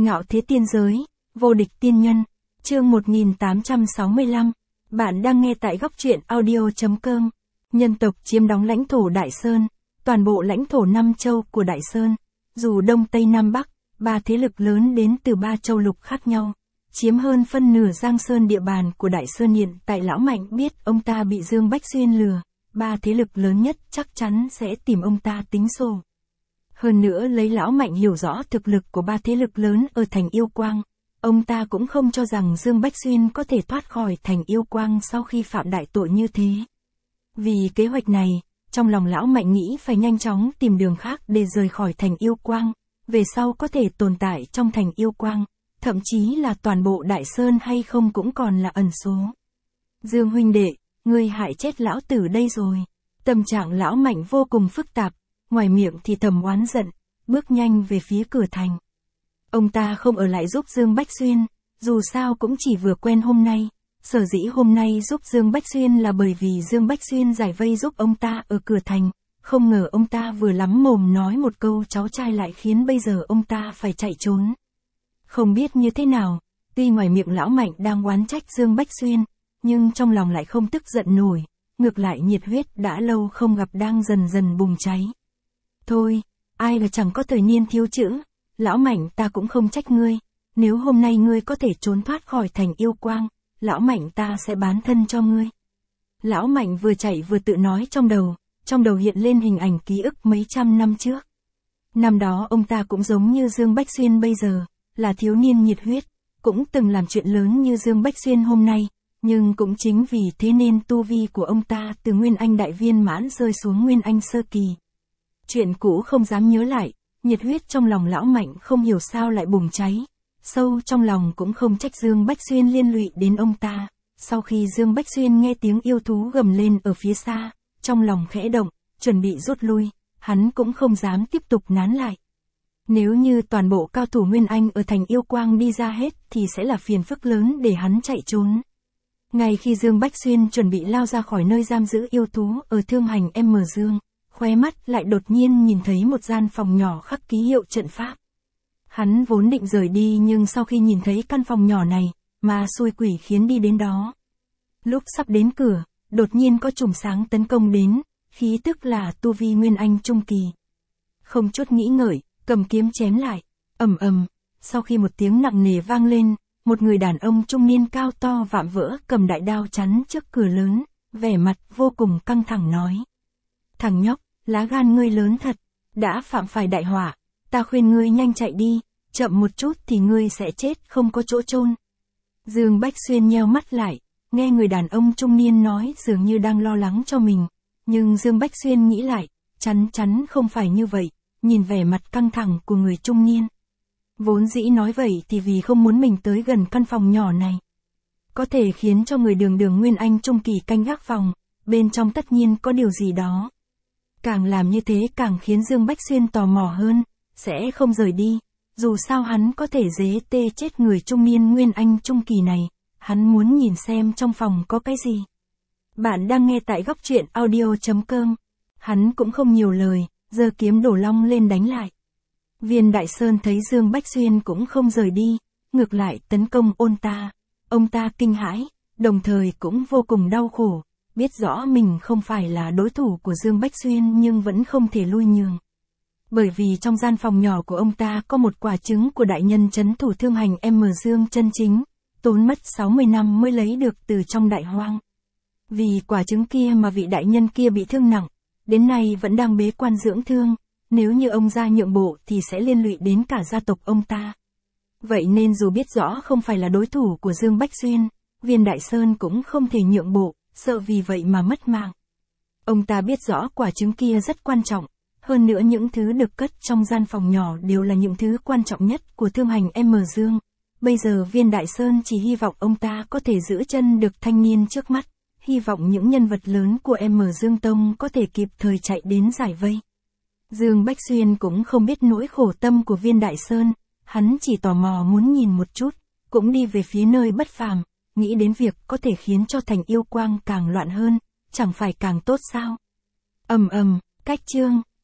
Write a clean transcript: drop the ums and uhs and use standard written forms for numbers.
Ngạo thế tiên giới, vô địch tiên nhân, chương 1865, bạn đang nghe tại góc truyện audio.com. Nhân tộc chiếm đóng lãnh thổ Đại Sơn, toàn bộ lãnh thổ 5 châu của Đại Sơn, dù Đông Tây Nam Bắc, 3 thế lực lớn đến từ 3 châu lục khác nhau, chiếm hơn phân nửa Giang Sơn địa bàn của Đại Sơn. Hiện tại Lão Mạnh biết ông ta bị Dương Bách Xuyên lừa, 3 thế lực lớn nhất chắc chắn sẽ tìm ông ta tính sổ. Hơn nữa lấy Lão Mạnh hiểu rõ thực lực của 3 thế lực lớn ở thành Yêu Quang, ông ta cũng không cho rằng Dương Bách Xuyên có thể thoát khỏi thành Yêu Quang sau khi phạm đại tội như thế. Vì kế hoạch này, trong lòng Lão Mạnh nghĩ phải nhanh chóng tìm đường khác để rời khỏi thành Yêu Quang, về sau có thể tồn tại trong thành Yêu Quang, thậm chí là toàn bộ Đại Sơn hay không cũng còn là ẩn số. Dương huynh đệ, ngươi hại chết lão tử đây rồi. Tâm trạng Lão Mạnh vô cùng phức tạp, ngoài miệng thì thầm oán giận, bước nhanh về phía cửa thành. Ông ta không ở lại giúp Dương Bách Xuyên, dù sao cũng chỉ vừa quen hôm nay, sở dĩ hôm nay giúp Dương Bách Xuyên là bởi vì Dương Bách Xuyên giải vây giúp ông ta ở cửa thành, không ngờ ông ta vừa lắm mồm nói một câu cháu trai lại khiến bây giờ ông ta phải chạy trốn. Không biết như thế nào, tuy ngoài miệng Lão Mạnh đang oán trách Dương Bách Xuyên, nhưng trong lòng lại không tức giận nổi, ngược lại nhiệt huyết đã lâu không gặp đang dần dần bùng cháy. Thôi, ai là chẳng có thời niên thiếu chữ, Lão Mạnh ta cũng không trách ngươi, nếu hôm nay ngươi có thể trốn thoát khỏi thành Yêu Quang, Lão Mạnh ta sẽ bán thân cho ngươi. Lão Mạnh vừa chạy vừa tự nói trong đầu hiện lên hình ảnh ký ức mấy trăm năm trước. Năm đó ông ta cũng giống như Dương Bách Xuyên bây giờ, là thiếu niên nhiệt huyết, cũng từng làm chuyện lớn như Dương Bách Xuyên hôm nay, nhưng cũng chính vì thế nên tu vi của ông ta từ Nguyên Anh đại viên mãn rơi xuống Nguyên Anh sơ kỳ. Chuyện cũ không dám nhớ lại, nhiệt huyết trong lòng Lão Mạnh không hiểu sao lại bùng cháy, sâu trong lòng cũng không trách Dương Bách Xuyên liên lụy đến ông ta. Sau khi Dương Bách Xuyên nghe tiếng yêu thú gầm lên ở phía xa, trong lòng khẽ động, chuẩn bị rút lui, hắn cũng không dám tiếp tục nán lại. Nếu như toàn bộ cao thủ Nguyên Anh ở thành Yêu Quang đi ra hết thì sẽ là phiền phức lớn để hắn chạy trốn. Ngay khi Dương Bách Xuyên chuẩn bị lao ra khỏi nơi giam giữ yêu thú ở Thương Hành M Dương, khóe mắt lại đột nhiên nhìn thấy một gian phòng nhỏ khắc ký hiệu trận pháp. Hắn vốn định rời đi nhưng sau khi nhìn thấy căn phòng nhỏ này, mà xui quỷ khiến đi đến đó. Lúc sắp đến cửa, đột nhiên có chùm sáng tấn công đến, khí tức là tu vi Nguyên Anh trung kỳ. Không chút nghĩ ngợi, cầm kiếm chém lại, ầm ầm, sau khi một tiếng nặng nề vang lên, một người đàn ông trung niên cao to vạm vỡ cầm đại đao chắn trước cửa lớn, vẻ mặt vô cùng căng thẳng nói. Thằng nhóc, lá gan ngươi lớn thật, đã phạm phải đại họa, ta khuyên ngươi nhanh chạy đi, chậm một chút thì ngươi sẽ chết không có chỗ chôn. Dương Bách Xuyên nheo mắt lại, nghe người đàn ông trung niên nói dường như đang lo lắng cho mình, nhưng Dương Bách Xuyên nghĩ lại, chắn không phải như vậy, nhìn vẻ mặt căng thẳng của người trung niên. Vốn dĩ nói vậy thì vì không muốn mình tới gần căn phòng nhỏ này. Có thể khiến cho người đường Nguyên Anh trung kỳ canh gác phòng, bên trong tất nhiên có điều gì đó. Càng làm như thế càng khiến Dương Bách Xuyên tò mò hơn, sẽ không rời đi, dù sao hắn có thể dế tê chết người trung niên Nguyên Anh trung kỳ này, hắn muốn nhìn xem trong phòng có cái gì. Bạn đang nghe tại góc truyện audio.com, hắn cũng không nhiều lời, giơ kiếm đổ long lên đánh lại. Viên Đại Sơn thấy Dương Bách Xuyên cũng không rời đi, ngược lại tấn công ông ta kinh hãi, đồng thời cũng vô cùng đau khổ, biết rõ mình không phải là đối thủ của Dương Bách Xuyên nhưng vẫn không thể lui nhường. Bởi vì trong gian phòng nhỏ của ông ta có một quả trứng của đại nhân trấn thủ Thương Hành M Dương chân chính, tốn mất 60 năm mới lấy được từ trong đại hoang. Vì quả trứng kia mà vị đại nhân kia bị thương nặng, đến nay vẫn đang bế quan dưỡng thương, nếu như ông ra nhượng bộ thì sẽ liên lụy đến cả gia tộc ông ta. Vậy nên dù biết rõ không phải là đối thủ của Dương Bách Xuyên, Viên Đại Sơn cũng không thể nhượng bộ, sợ vì vậy mà mất mạng. Ông ta biết rõ quả trứng kia rất quan trọng, hơn nữa những thứ được cất trong gian phòng nhỏ đều là những thứ quan trọng nhất của Thương Hành M Dương. Bây giờ Viên Đại Sơn chỉ hy vọng ông ta có thể giữ chân được thanh niên trước mắt, hy vọng những nhân vật lớn của M Dương Tông có thể kịp thời chạy đến giải vây. Dương Bách Xuyên cũng không biết nỗi khổ tâm của Viên Đại Sơn, hắn chỉ tò mò muốn nhìn một chút, cũng đi về phía nơi bất phàm, nghĩ đến việc có thể khiến cho thành Yêu Quang càng loạn hơn, chẳng phải càng tốt sao. Cách chương